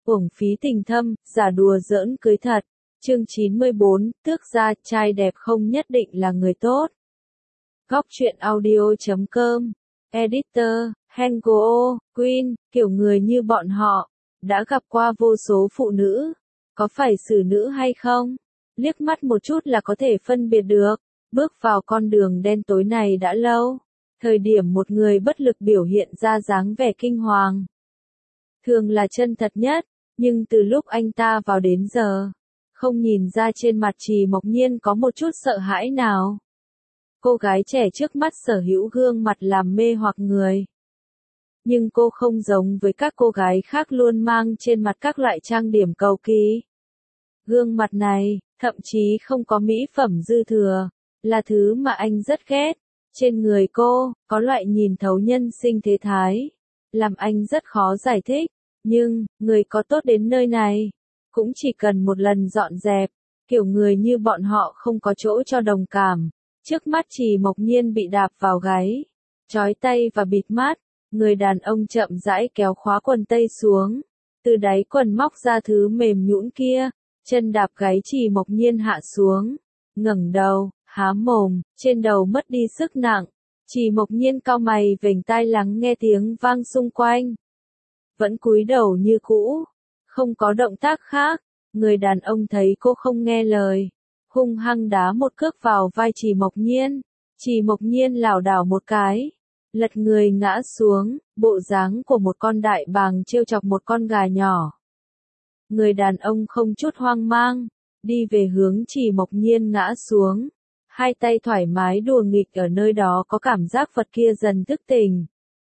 Uổng phí tình thâm, giả đùa giỡn cưới thật. Chương 94, tước ra, trai đẹp không nhất định là người tốt. Góc truyện audio.com. Editor, Hengo, Queen, kiểu người như bọn họ, đã gặp qua vô số phụ nữ. Có phải xử nữ hay không? Liếc mắt một chút là có thể phân biệt được. Bước vào con đường đen tối này đã lâu. Thời điểm một người bất lực biểu hiện ra dáng vẻ kinh hoàng. Thường là chân thật nhất, nhưng từ lúc anh ta vào đến giờ, không nhìn ra trên mặt Trì Mộc Nhiên có một chút sợ hãi nào. Cô gái trẻ trước mắt sở hữu gương mặt làm mê hoặc người. Nhưng cô không giống với các cô gái khác luôn mang trên mặt các loại trang điểm cầu kỳ. Gương mặt này, thậm chí không có mỹ phẩm dư thừa, là thứ mà anh rất ghét. Trên người cô, có loại nhìn thấu nhân sinh thế thái, làm anh rất khó giải thích. Nhưng, người có tốt đến nơi này, cũng chỉ cần một lần dọn dẹp, kiểu người như bọn họ không có chỗ cho đồng cảm. Trước mắt Trì Mộc Nhiên bị đạp vào gáy, trói tay và bịt mắt, người đàn ông chậm rãi kéo khóa quần tây xuống, từ đáy quần móc ra thứ mềm nhũn kia, chân đạp gáy Trì Mộc Nhiên hạ xuống, ngẩng đầu, há mồm, trên đầu mất đi sức nặng. Trì Mộc Nhiên cau mày vểnh tai lắng nghe tiếng vang xung quanh. Vẫn cúi đầu như cũ, không có động tác khác. Người đàn ông thấy cô không nghe lời, hung hăng đá một cước vào vai Trì Mộc Nhiên. Trì Mộc Nhiên lảo đảo một cái, lật người ngã xuống, bộ dáng của một con đại bàng trêu chọc một con gà nhỏ. Người đàn ông không chút hoang mang, đi về hướng Trì Mộc Nhiên ngã xuống, hai tay thoải mái đùa nghịch ở nơi đó có cảm giác vật kia dần thức tỉnh.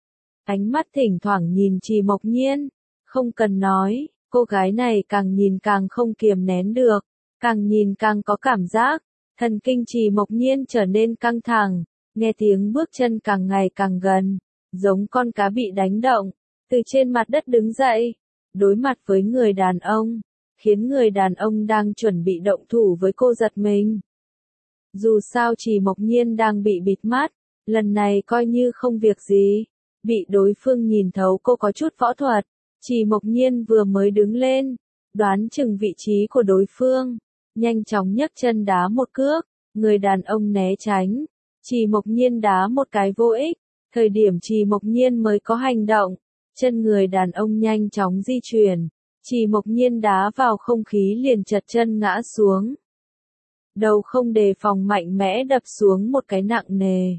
Ánh mắt thỉnh thoảng nhìn Trì Mộc Nhiên, không cần nói, cô gái này càng nhìn càng không kiềm nén được, càng nhìn càng có cảm giác, thần kinh Trì Mộc Nhiên trở nên căng thẳng, nghe tiếng bước chân càng ngày càng gần, giống con cá bị đánh động, từ trên mặt đất đứng dậy, đối mặt với người đàn ông, khiến người đàn ông đang chuẩn bị động thủ với cô giật mình. Dù sao Trì Mộc Nhiên đang bị bịt mắt, lần này coi như không việc gì. Bị đối phương nhìn thấu cô có chút võ thuật, Trì Mộc Nhiên vừa mới đứng lên, đoán chừng vị trí của đối phương, nhanh chóng nhấc chân đá một cước, người đàn ông né tránh, Trì Mộc Nhiên đá một cái vô ích, thời điểm Trì Mộc Nhiên mới có hành động, chân người đàn ông nhanh chóng di chuyển, Trì Mộc Nhiên đá vào không khí liền chật chân ngã xuống. Đầu không đề phòng mạnh mẽ đập xuống một cái nặng nề.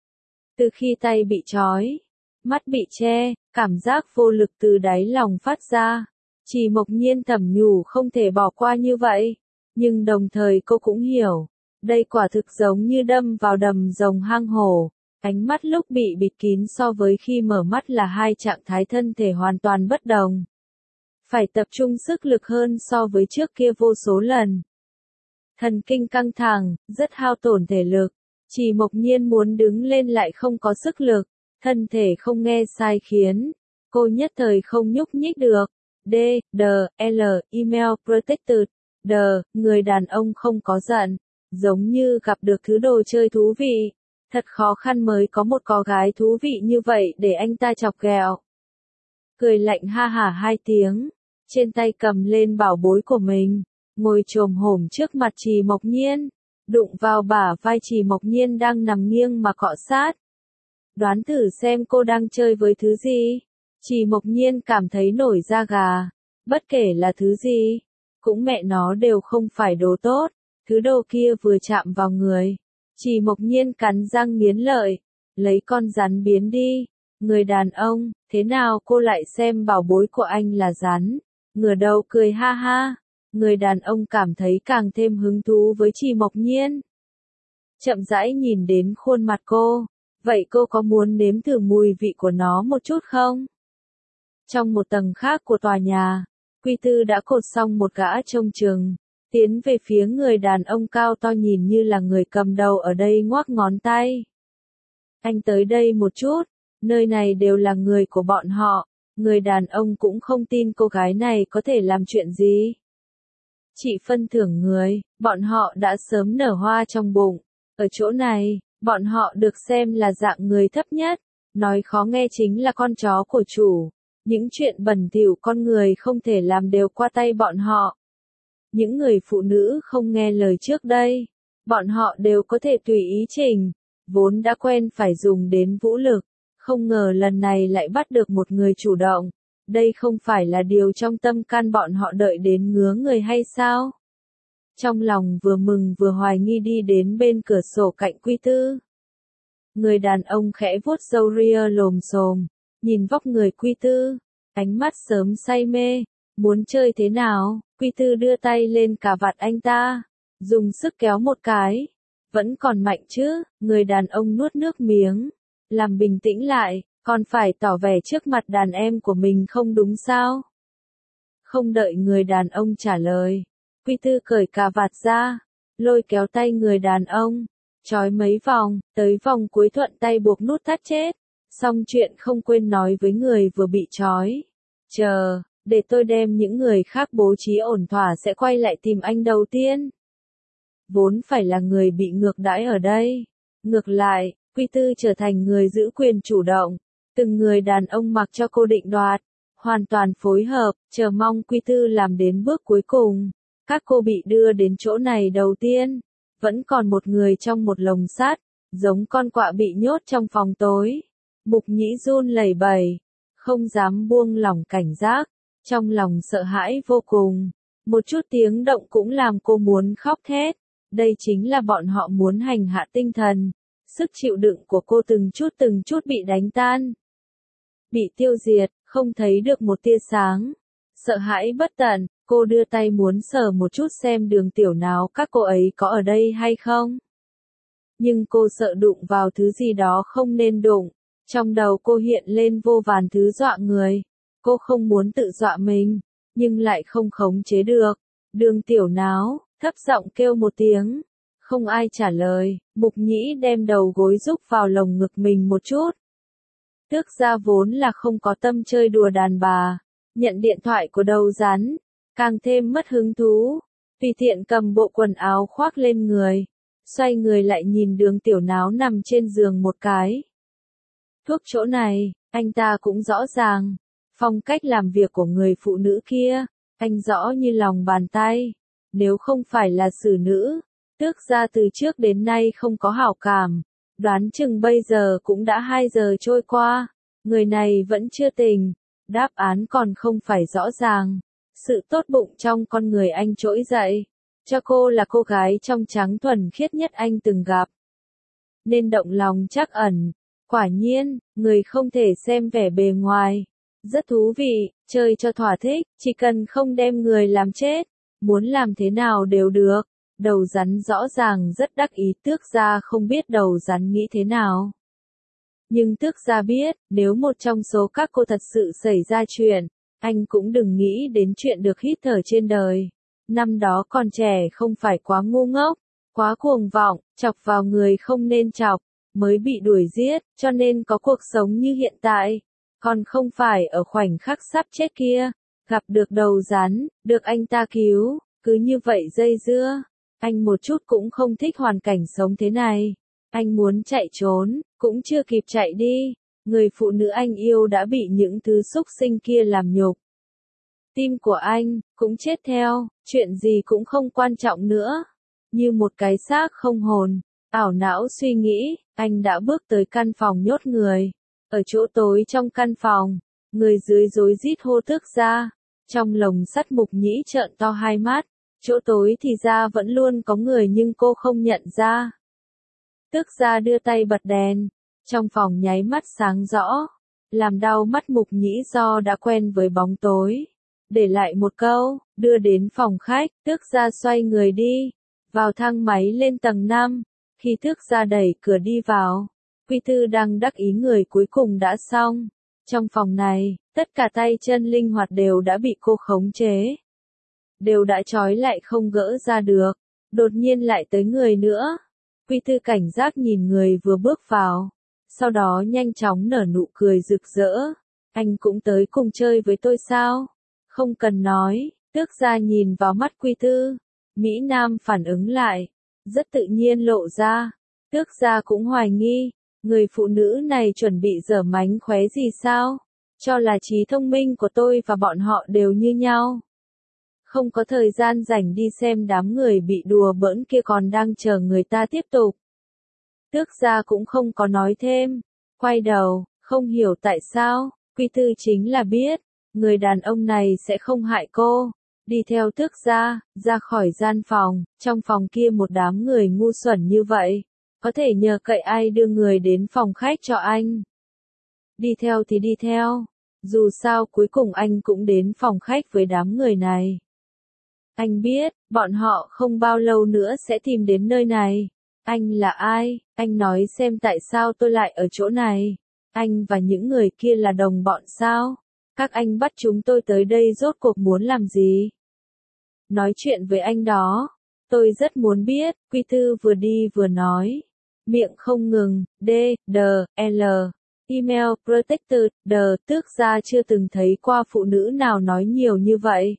Từ khi tay bị trói, mắt bị che, cảm giác vô lực từ đáy lòng phát ra. Trì Mộc Nhiên thầm nhủ không thể bỏ qua như vậy, nhưng đồng thời cô cũng hiểu, đây quả thực giống như đâm vào đầm rồng hang hổ. Ánh mắt lúc bị bịt kín so với khi mở mắt là hai trạng thái thân thể hoàn toàn bất đồng. Phải tập trung sức lực hơn so với trước kia vô số lần. Thần kinh căng thẳng, rất hao tổn thể lực. Trì Mộc Nhiên muốn đứng lên lại không có sức lực. Thân thể không nghe sai khiến, cô nhất thời không nhúc nhích được. D, D, L, email protected. D, người đàn ông không có giận, giống như gặp được thứ đồ chơi thú vị. Thật khó khăn mới có một cô gái thú vị như vậy để anh ta chọc ghẹo. Cười lạnh ha hả hai tiếng, trên tay cầm lên bảo bối của mình, ngồi chồm hổm trước mặt Trì Mộc Nhiên, đụng vào bả vai Trì Mộc Nhiên đang nằm nghiêng mà cọ sát. Đoán thử xem cô đang chơi với thứ gì? Trì Mộc Nhiên cảm thấy nổi da gà. Bất kể là thứ gì, cũng mẹ nó đều không phải đồ tốt. Thứ đồ kia vừa chạm vào người, Trì Mộc Nhiên cắn răng nghiến lợi, lấy con rắn biến đi. Người đàn ông, thế nào cô lại xem bảo bối của anh là rắn? Ngửa đầu cười ha ha. Người đàn ông cảm thấy càng thêm hứng thú với Trì Mộc Nhiên. Chậm rãi nhìn đến khuôn mặt cô. Vậy cô có muốn nếm thử mùi vị của nó một chút không? Trong một tầng khác của tòa nhà, Quy Tư đã cột xong một gã trông chừng, tiến về phía người đàn ông cao to nhìn như là người cầm đầu ở đây ngoắc ngón tay. Anh tới đây một chút, nơi này đều là người của bọn họ, người đàn ông cũng không tin cô gái này có thể làm chuyện gì. Chị phân thưởng người, bọn họ đã sớm nở hoa trong bụng, ở chỗ này. Bọn họ được xem là dạng người thấp nhất, nói khó nghe chính là con chó của chủ, Những chuyện bẩn thỉu con người không thể làm đều qua tay bọn họ. Những người phụ nữ không nghe lời trước đây, bọn họ đều có thể tùy ý chỉnh, vốn đã quen phải dùng đến vũ lực, không ngờ lần này lại bắt được một người chủ động. Đây không phải là điều trong tâm can bọn họ đợi đến ngứa người hay sao? Trong lòng vừa mừng vừa hoài nghi đi đến bên cửa sổ cạnh Quy Tư. Người đàn ông khẽ vuốt râu ria lồm xồm, nhìn vóc người Quy Tư, ánh mắt sớm say mê, muốn chơi thế nào? Quy Tư đưa tay lên cà vạt anh ta, dùng sức kéo một cái, vẫn còn mạnh chứ? Người đàn ông nuốt nước miếng, làm bình tĩnh lại, còn phải tỏ vẻ trước mặt đàn em của mình không đúng sao? Không đợi người đàn ông trả lời, Quy Tư cởi cà vạt ra, lôi kéo tay người đàn ông, trói mấy vòng, tới vòng cuối thuận tay buộc nút thắt chết. Xong chuyện không quên nói với người vừa bị trói. Chờ, để tôi đem những người khác bố trí ổn thỏa sẽ quay lại tìm anh đầu tiên. Vốn phải là người bị ngược đãi ở đây. Ngược lại, Quy Tư trở thành người giữ quyền chủ động. Từng người đàn ông mặc cho cô định đoạt. Hoàn toàn phối hợp, chờ mong Quy Tư làm đến bước cuối cùng. Các cô bị đưa đến chỗ này đầu tiên. Vẫn còn một người trong một lồng sắt, giống con quạ bị nhốt trong phòng tối. Mục Nhĩ run lẩy bẩy, không dám buông lỏng cảnh giác, trong lòng sợ hãi vô cùng. Một chút tiếng động cũng làm cô muốn khóc thét. Đây chính là bọn họ muốn hành hạ tinh thần. Sức chịu đựng của cô từng chút bị đánh tan. Bị tiêu diệt, không thấy được một tia sáng. Sợ hãi bất tận, cô đưa tay muốn sờ một chút xem Đường Tiểu Náo các cô ấy có ở đây hay không. Nhưng cô sợ đụng vào thứ gì đó không nên đụng. Trong đầu cô hiện lên vô vàn thứ dọa người. Cô không muốn tự dọa mình, nhưng lại không khống chế được. Đường Tiểu Náo, thấp giọng kêu một tiếng. Không ai trả lời, Mục Nhĩ đem đầu gối rúc vào lồng ngực mình một chút. Tước gia vốn là không có tâm chơi đùa đàn bà. Nhận điện thoại của đầu rắn, càng thêm mất hứng thú. Tùy tiện cầm bộ quần áo khoác lên người. Xoay người lại nhìn Đường Tiểu Náo nằm trên giường một cái. Thuốc chỗ này, anh ta cũng rõ ràng. Phong cách làm việc của người phụ nữ kia, anh rõ như lòng bàn tay. Nếu không phải là xử nữ, Tước gia từ trước đến nay không có hảo cảm. Đoán chừng bây giờ cũng đã 2 giờ trôi qua. Người này vẫn chưa tỉnh. Đáp án còn không phải rõ ràng. Sự tốt bụng trong con người anh trỗi dậy. Cho cô là cô gái trong trắng thuần khiết nhất anh từng gặp. Nên động lòng trắc ẩn. Quả nhiên, người không thể xem vẻ bề ngoài. Rất thú vị, chơi cho thỏa thích, chỉ cần không đem người làm chết. Muốn làm thế nào đều được. Đầu rắn rõ ràng rất đắc ý, Tước gia không biết đầu rắn nghĩ thế nào. Nhưng Tước gia biết, nếu một trong số các cô thật sự xảy ra chuyện, anh cũng đừng nghĩ đến chuyện được hít thở trên đời. Năm đó còn trẻ không phải quá ngu ngốc, quá cuồng vọng, chọc vào người không nên chọc, mới bị đuổi giết, cho nên có cuộc sống như hiện tại. Còn không phải ở khoảnh khắc sắp chết kia, gặp được đầu rắn, được anh ta cứu, cứ như vậy dây dưa. Anh một chút cũng không thích hoàn cảnh sống thế này. Anh muốn chạy trốn, cũng chưa kịp chạy đi. Người phụ nữ anh yêu đã bị những thứ xúc sinh kia làm nhục. Tim của anh, cũng chết theo, chuyện gì cũng không quan trọng nữa. Như một cái xác không hồn, ảo não suy nghĩ, anh đã bước tới căn phòng nhốt người. Ở chỗ tối trong căn phòng, người dưới rối rít hô Tước gia. Trong lồng sắt Mục Nhĩ trợn to hai mắt. Chỗ tối thì ra vẫn luôn có người nhưng cô không nhận ra. Tước gia đưa tay bật đèn. Trong phòng nháy mắt sáng rõ. Làm đau mắt Mục Nhĩ do đã quen với bóng tối. Để lại một câu, đưa đến phòng khách, Tước gia xoay người đi. Vào thang máy lên tầng 5. Khi Tước gia đẩy cửa đi vào, Quy Tư đang đắc ý người cuối cùng đã xong. Trong phòng này, tất cả tay chân linh hoạt đều đã bị cô khống chế. Đều đã trói lại không gỡ ra được. Đột nhiên lại tới người nữa. Quy Tư cảnh giác nhìn người vừa bước vào. Sau đó nhanh chóng nở nụ cười rực rỡ. Anh cũng tới cùng chơi với tôi sao? Không cần nói. Tước gia nhìn vào mắt Quy Tư. Mỹ Nam phản ứng lại. Rất tự nhiên lộ ra. Tước gia cũng hoài nghi. Người phụ nữ này chuẩn bị giở mánh khóe gì sao? cho là trí thông minh của tôi và bọn họ đều như nhau. Không có thời gian rảnh đi xem đám người bị đùa bỡn kia còn đang chờ người ta tiếp tục. Tước gia cũng không có nói thêm, quay đầu, không hiểu tại sao, Quy Tư chính là biết, người đàn ông này sẽ không hại cô. Đi theo tước gia, ra khỏi gian phòng, trong phòng kia một đám người ngu xuẩn như vậy, có thể nhờ cậy ai đưa người đến phòng khách cho anh. Đi theo thì đi theo, dù sao cuối cùng anh cũng đến phòng khách với đám người này. Anh biết, bọn họ không bao lâu nữa sẽ tìm đến nơi này. Anh là ai? Anh nói xem tại sao tôi lại ở chỗ này. Anh và những người kia là đồng bọn sao? Các anh bắt chúng tôi tới đây rốt cuộc muốn làm gì? Nói chuyện với anh đó. Tôi rất muốn biết, Quy Tư vừa đi vừa nói. Miệng không ngừng, D, D, L. Email, protected, tước gia chưa từng thấy qua phụ nữ nào nói nhiều như vậy.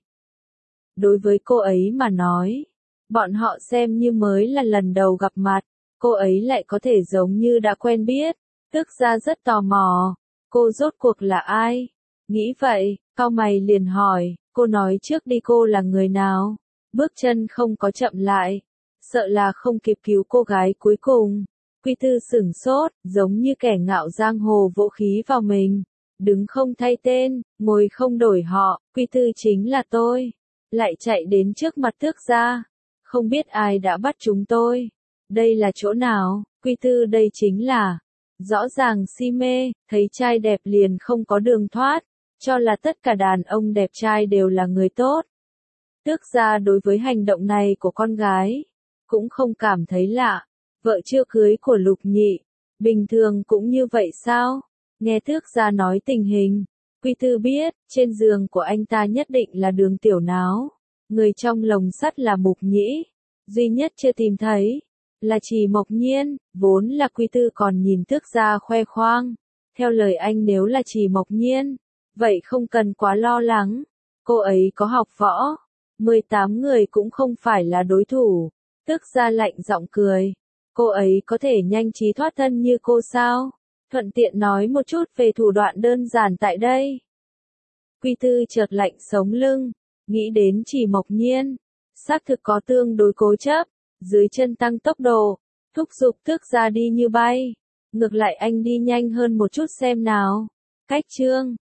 Đối với cô ấy mà nói, bọn họ xem như mới là lần đầu gặp mặt, cô ấy lại có thể giống như đã quen biết. Tước gia rất tò mò, cô rốt cuộc là ai? Nghĩ vậy, cau mày liền hỏi, cô nói trước đi cô là người nào? Bước chân không có chậm lại, sợ là không kịp cứu cô gái cuối cùng. Quy Tư sửng sốt, giống như kẻ ngạo giang hồ vỗ khí vào mình. Đứng không thay tên, ngồi không đổi họ, Quy Tư chính là tôi. Lại chạy đến trước mặt tước gia. Không biết ai đã bắt chúng tôi. Đây là chỗ nào? Quy Tư đây chính là. Rõ ràng si mê, thấy trai đẹp liền không có đường thoát. Cho là tất cả đàn ông đẹp trai đều là người tốt. Tước gia đối với hành động này của con gái, cũng không cảm thấy lạ. Vợ chưa cưới của Lục Nhị, bình thường cũng như vậy sao? Nghe tước gia nói tình hình, Quy Tư biết, trên giường của anh ta nhất định là Đường Tiểu Náo. Người trong lồng sắt là Mục Nhĩ, duy nhất chưa tìm thấy, là Trì Mộc Nhiên, vốn là Quy Tư còn nhìn tước gia khoe khoang. Theo lời anh nếu là Trì Mộc Nhiên, vậy không cần quá lo lắng, cô ấy có học võ, 18 người cũng không phải là đối thủ. Tước gia lạnh giọng cười. Cô ấy có thể nhanh trí thoát thân như cô sao? Thuận tiện nói một chút về thủ đoạn đơn giản tại đây. Quy Tư chợt lạnh sống lưng, nghĩ đến Trì Mộc Nhiên, xác thực có tương đối cố chấp, dưới chân tăng tốc độ, thúc giục tước gia đi như bay. Ngược lại anh đi nhanh hơn một chút xem nào. Cách chương